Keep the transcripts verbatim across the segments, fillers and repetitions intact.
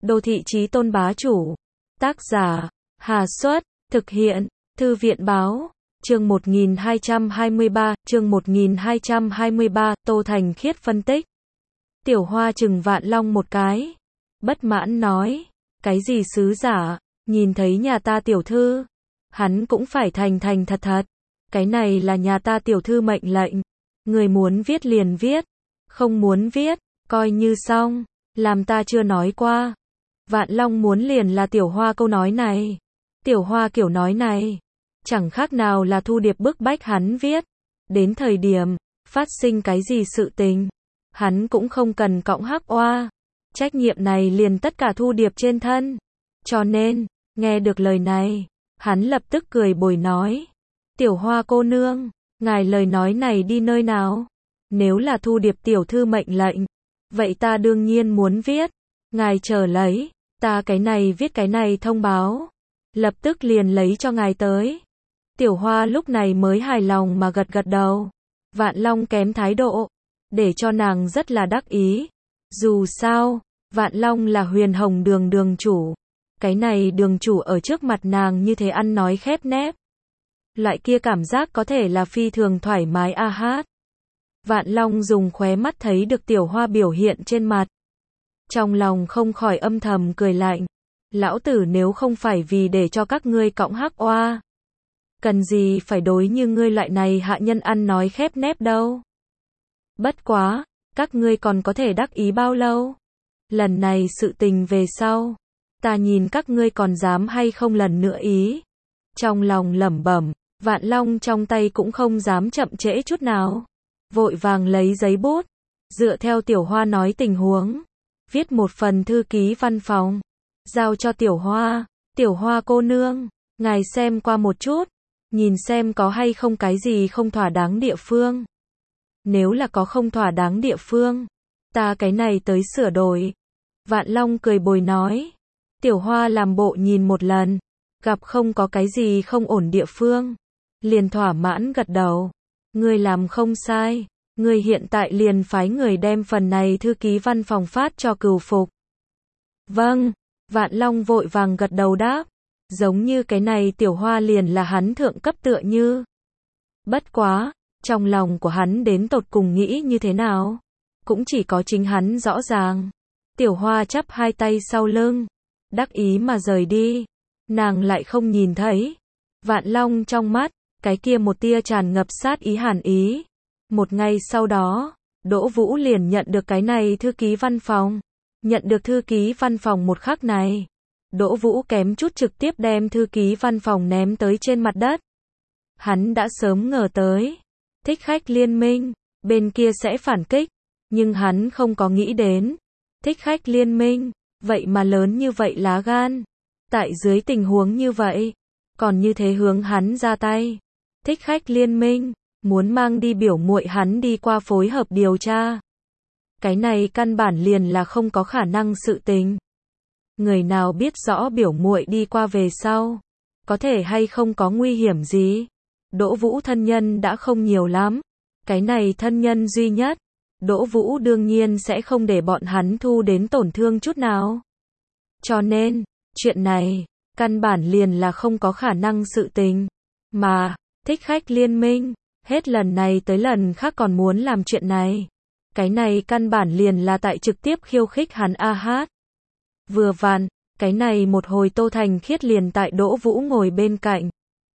Đô thị chí tôn bá chủ. Tác giả, Hà Xuất, thực hiện, Thư viện báo. Chương một nghìn hai trăm hai mươi ba, chương một nghìn hai trăm hai mươi ba, Tô Thành Khiết phân tích. Tiểu Hoa chừng Vạn Long một cái, bất mãn nói, cái gì sứ giả, nhìn thấy nhà ta tiểu thư, hắn cũng phải thành thành thật thật, cái này là nhà ta tiểu thư mệnh lệnh, người muốn viết liền viết, không muốn viết, coi như xong, làm ta chưa nói qua. Vạn Long muốn liền là Tiểu Hoa câu nói này, Tiểu Hoa kiểu nói này, chẳng khác nào là Thu Điệp bức bách hắn viết, đến thời điểm, phát sinh cái gì sự tình, hắn cũng không cần cõng hắc oa, trách nhiệm này liền tất cả Thu Điệp trên thân, cho nên, nghe được lời này, hắn lập tức cười bồi nói, Tiểu Hoa cô nương, ngài lời nói này đi nơi nào, nếu là Thu Điệp tiểu thư mệnh lệnh, vậy ta đương nhiên muốn viết, ngài chờ lấy, ta cái này viết cái này thông báo, lập tức liền lấy cho ngài tới. Tiểu Hoa lúc này mới hài lòng mà gật gật đầu, Vạn Long kém thái độ, để cho nàng rất là đắc ý, dù sao, Vạn Long là Huyền Hồng đường đường chủ, cái này đường chủ ở trước mặt nàng như thế ăn nói khép nép, loại kia cảm giác có thể là phi thường thoải mái a hát. Vạn Long dùng khóe mắt thấy được Tiểu Hoa biểu hiện trên mặt, trong lòng không khỏi âm thầm cười lạnh, lão tử nếu không phải vì để cho các ngươi cõng hắc oa, cần gì phải đối như ngươi loại này hạ nhân ăn nói khép nép đâu. Bất quá, các ngươi còn có thể đắc ý bao lâu? Lần này sự tình về sau, ta nhìn các ngươi còn dám hay không lần nữa ý. Trong lòng lẩm bẩm, Vạn Long trong tay cũng không dám chậm trễ chút nào, vội vàng lấy giấy bút, dựa theo Tiểu Hoa nói tình huống, viết một phần thư ký văn phòng, giao cho Tiểu Hoa. Tiểu Hoa cô nương, ngài xem qua một chút, nhìn xem có hay không cái gì không thỏa đáng địa phương. Nếu là có không thỏa đáng địa phương, ta cái này tới sửa đổi. Vạn Long cười bồi nói. Tiểu Hoa làm bộ nhìn một lần, gặp không có cái gì không ổn địa phương, liền thỏa mãn gật đầu. Ngươi làm không sai, ngươi hiện tại liền phái người đem phần này thư ký văn phòng phát cho Cửu Phục. Vâng, Vạn Long vội vàng gật đầu đáp, giống như cái này Tiểu Hoa liền là hắn thượng cấp tựa như. Bất quá, trong lòng của hắn đến tột cùng nghĩ như thế nào, cũng chỉ có chính hắn rõ ràng. Tiểu Hoa chắp hai tay sau lưng, đắc ý mà rời đi, nàng lại không nhìn thấy Vạn Long trong mắt, cái kia một tia tràn ngập sát ý hàn ý. Một ngày sau đó, Đỗ Vũ liền nhận được cái này thư ký văn phòng. Nhận được thư ký văn phòng một khắc này, Đỗ Vũ kém chút trực tiếp đem thư ký văn phòng ném tới trên mặt đất. Hắn đã sớm ngờ tới, Thích Khách Liên Minh, bên kia sẽ phản kích, nhưng hắn không có nghĩ đến, Thích Khách Liên Minh, vậy mà lớn như vậy lá gan. Tại dưới tình huống như vậy, còn như thế hướng hắn ra tay. Thích Khách Liên Minh, muốn mang đi biểu muội hắn đi qua phối hợp điều tra. Cái này căn bản liền là không có khả năng sự tình. Người nào biết rõ biểu muội đi qua về sau, có thể hay không có nguy hiểm gì. Đỗ Vũ thân nhân đã không nhiều lắm, cái này thân nhân duy nhất, Đỗ Vũ đương nhiên sẽ không để bọn hắn thu đến tổn thương chút nào. Cho nên, chuyện này, căn bản liền là không có khả năng sự tình. Mà, Thích Khách Liên Minh, hết lần này tới lần khác còn muốn làm chuyện này. Cái này căn bản liền là tại trực tiếp khiêu khích hắn a hát. Vừa vặn, cái này một hồi Tô Thành Khiết liền tại Đỗ Vũ ngồi bên cạnh.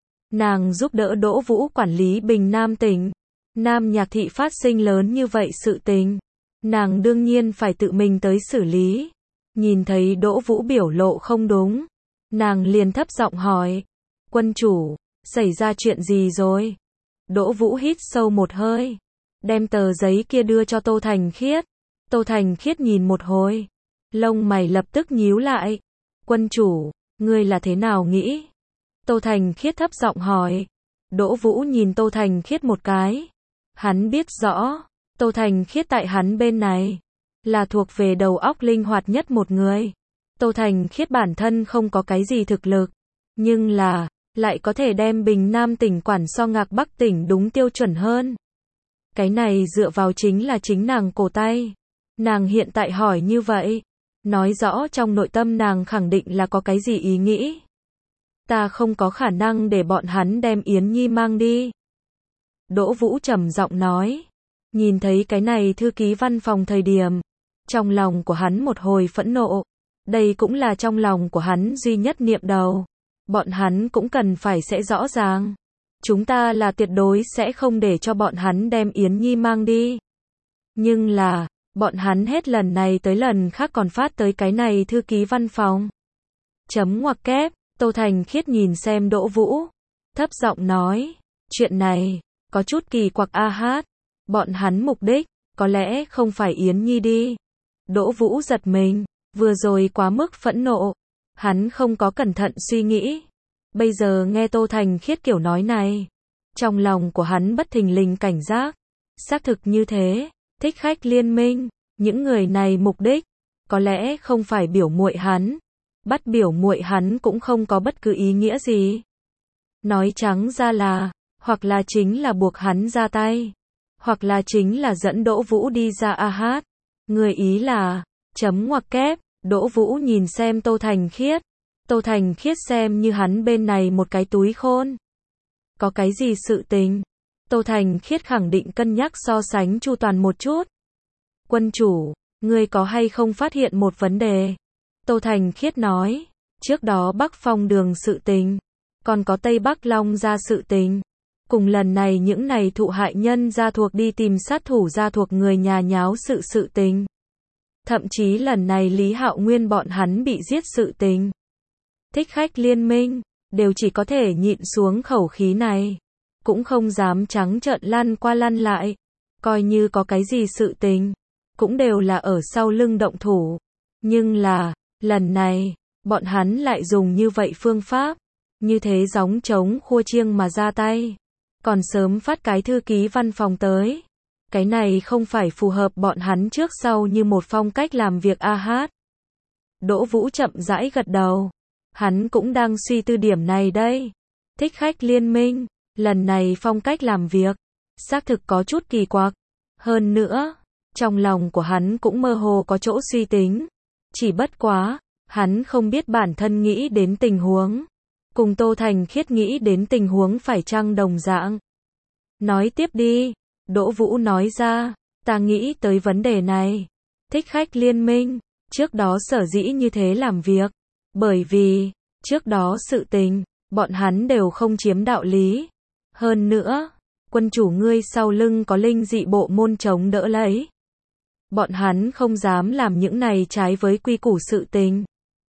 Nàng giúp đỡ Đỗ Vũ quản lý Bình Nam tỉnh. Nam Nhạc thị phát sinh lớn như vậy sự tình, nàng đương nhiên phải tự mình tới xử lý. Nhìn thấy Đỗ Vũ biểu lộ không đúng, nàng liền thấp giọng hỏi, quân chủ, xảy ra chuyện gì rồi? Đỗ Vũ hít sâu một hơi, đem tờ giấy kia đưa cho Tô Thành Khiết. Tô Thành Khiết nhìn một hồi, lông mày lập tức nhíu lại. Quân chủ, ngươi là thế nào nghĩ? Tô Thành Khiết thấp giọng hỏi. Đỗ Vũ nhìn Tô Thành Khiết một cái. Hắn biết rõ, Tô Thành Khiết tại hắn bên này, là thuộc về đầu óc linh hoạt nhất một người. Tô Thành Khiết bản thân không có cái gì thực lực, nhưng là, lại có thể đem Bình Nam tỉnh quản so Ngạc Bắc tỉnh đúng tiêu chuẩn hơn. Cái này dựa vào chính là chính nàng cổ tay. Nàng hiện tại hỏi như vậy, nói rõ trong nội tâm nàng khẳng định là có cái gì ý nghĩ. Ta không có khả năng để bọn hắn đem Yến Nhi mang đi. Đỗ Vũ trầm giọng nói. Nhìn thấy cái này thư ký văn phòng thời điểm, trong lòng của hắn một hồi phẫn nộ. Đây cũng là trong lòng của hắn duy nhất niệm đầu. Bọn hắn cũng cần phải sẽ rõ ràng. Chúng ta là tuyệt đối sẽ không để cho bọn hắn đem Yến Nhi mang đi. Nhưng là, bọn hắn hết lần này tới lần khác còn phát tới cái này thư ký văn phòng. Chấm ngoặc kép, Tô Thành Khiết nhìn xem Đỗ Vũ, thấp giọng nói, chuyện này, có chút kỳ quặc a hát, bọn hắn mục đích, có lẽ không phải Yến Nhi đi. Đỗ Vũ giật mình, vừa rồi quá mức phẫn nộ, hắn không có cẩn thận suy nghĩ. Bây giờ nghe Tô Thành Khiết kiểu nói này, trong lòng của hắn bất thình lình cảnh giác, xác thực như thế, thích khách liên minh, những người này mục đích, có lẽ không phải biểu muội hắn, bắt biểu muội hắn cũng không có bất cứ ý nghĩa gì. Nói trắng ra là, hoặc là chính là buộc hắn ra tay, hoặc là chính là dẫn Đỗ Vũ đi ra a hát. Người ý là, chấm ngoặc kép, Đỗ Vũ nhìn xem Tô Thành Khiết. Tô Thành Khiết xem như hắn bên này một cái túi khôn. Có cái gì sự tình? Tô Thành Khiết khẳng định cân nhắc so sánh chu toàn một chút. Quân chủ, ngươi có hay không phát hiện một vấn đề? Tô Thành Khiết nói, trước đó Bắc Phong Đường sự tình, còn có Tây Bắc Long gia sự tình. Cùng lần này những này thụ hại nhân gia thuộc đi tìm sát thủ gia thuộc người nhà nháo sự sự tình. Thậm chí lần này Lý Hạo Nguyên bọn hắn bị giết sự tình. Thích khách liên minh, đều chỉ có thể nhịn xuống khẩu khí này. Cũng không dám trắng trợn lăn qua lăn lại. Coi như có cái gì sự tình, cũng đều là ở sau lưng động thủ. Nhưng là, lần này, bọn hắn lại dùng như vậy phương pháp. Như thế gióng trống khua chiêng mà ra tay. Còn sớm phát cái thư ký văn phòng tới. Cái này không phải phù hợp bọn hắn trước sau như một phong cách làm việc a hát. Đỗ Vũ chậm rãi gật đầu. Hắn cũng đang suy tư điểm này đây. Thích khách liên minh, lần này phong cách làm việc, xác thực có chút kỳ quặc. Hơn nữa, trong lòng của hắn cũng mơ hồ có chỗ suy tính. Chỉ bất quá, hắn không biết bản thân nghĩ đến tình huống. Cùng Tô Thành Khiết nghĩ đến tình huống phải chăng đồng dạng. Nói tiếp đi, Đỗ Vũ nói ra, ta nghĩ tới vấn đề này. Thích khách liên minh, trước đó sở dĩ như thế làm việc. Bởi vì, trước đó sự tình, bọn hắn đều không chiếm đạo lý. Hơn nữa, quân chủ ngươi sau lưng có linh dị bộ môn chống đỡ lấy. Bọn hắn không dám làm những này trái với quy củ sự tình.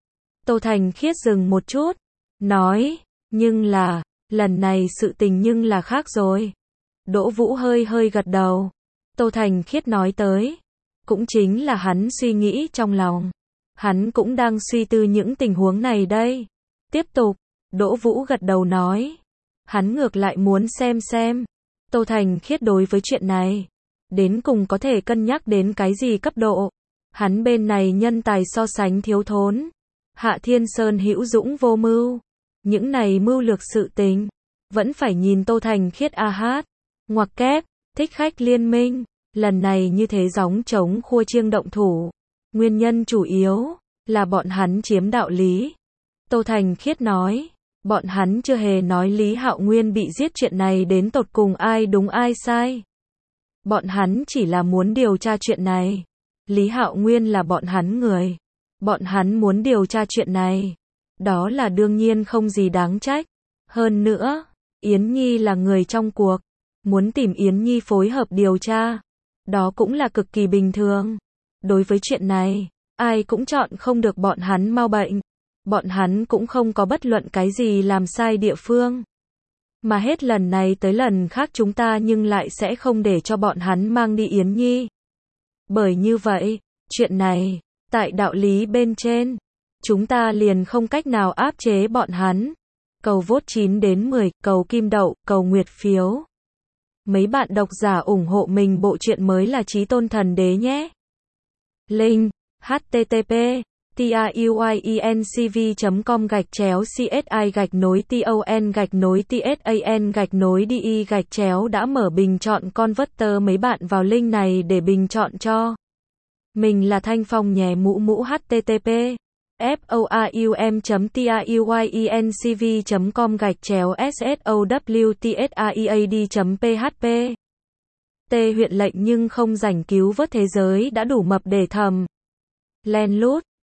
Tô Thành Khiết dừng một chút, nói, nhưng là, lần này sự tình nhưng là khác rồi. Đỗ Vũ hơi hơi gật đầu. Tô Thành Khiết nói tới, cũng chính là hắn suy nghĩ trong lòng. Hắn cũng đang suy tư những tình huống này đây. Tiếp tục, Đỗ Vũ gật đầu nói. Hắn ngược lại muốn xem xem. Tô Thành Khiết đối với chuyện này, đến cùng có thể cân nhắc đến cái gì cấp độ. Hắn bên này nhân tài so sánh thiếu thốn. Hạ Thiên Sơn hữu dũng vô mưu. Những này mưu lược sự tình, vẫn phải nhìn Tô Thành Khiết a hát. Ngoặc kép, thích khách liên minh, lần này như thế gióng trống khua chiêng động thủ. Nguyên nhân chủ yếu, là bọn hắn chiếm đạo lý. Tô Thành Khiết nói, bọn hắn chưa hề nói Lý Hạo Nguyên bị giết chuyện này đến tột cùng ai đúng ai sai. Bọn hắn chỉ là muốn điều tra chuyện này. Lý Hạo Nguyên là bọn hắn người. Bọn hắn muốn điều tra chuyện này. Đó là đương nhiên không gì đáng trách. Hơn nữa, Yến Nhi là người trong cuộc. Muốn tìm Yến Nhi phối hợp điều tra. Đó cũng là cực kỳ bình thường. Đối với chuyện này, ai cũng chọn không được bọn hắn mau bệnh. Bọn hắn cũng không có bất luận cái gì làm sai địa phương. Mà hết lần này tới lần khác chúng ta nhưng lại sẽ không để cho bọn hắn mang đi Yến Nhi. Bởi như vậy, chuyện này, tại đạo lý bên trên, chúng ta liền không cách nào áp chế bọn hắn. Cầu vote chín đến mười, cầu kim đậu, cầu nguyệt phiếu. Mấy bạn độc giả ủng hộ mình bộ truyện mới là Chí Tôn Thần Đế nhé. Link http tuyencv chấm com gạch chéo csi gạch nối ton gạch nối tsan gạch nối di gạch chéo đã mở bình chọn converter mấy bạn vào link này để bình chọn cho Mình là Thanh Phong nhé mũ mũ http forum.tiuyiencv.com gạch chéo sowtsaead.php. T huyện lệnh nhưng không rảnh cứu vớt thế giới đã đủ mập để thầm. Len lút.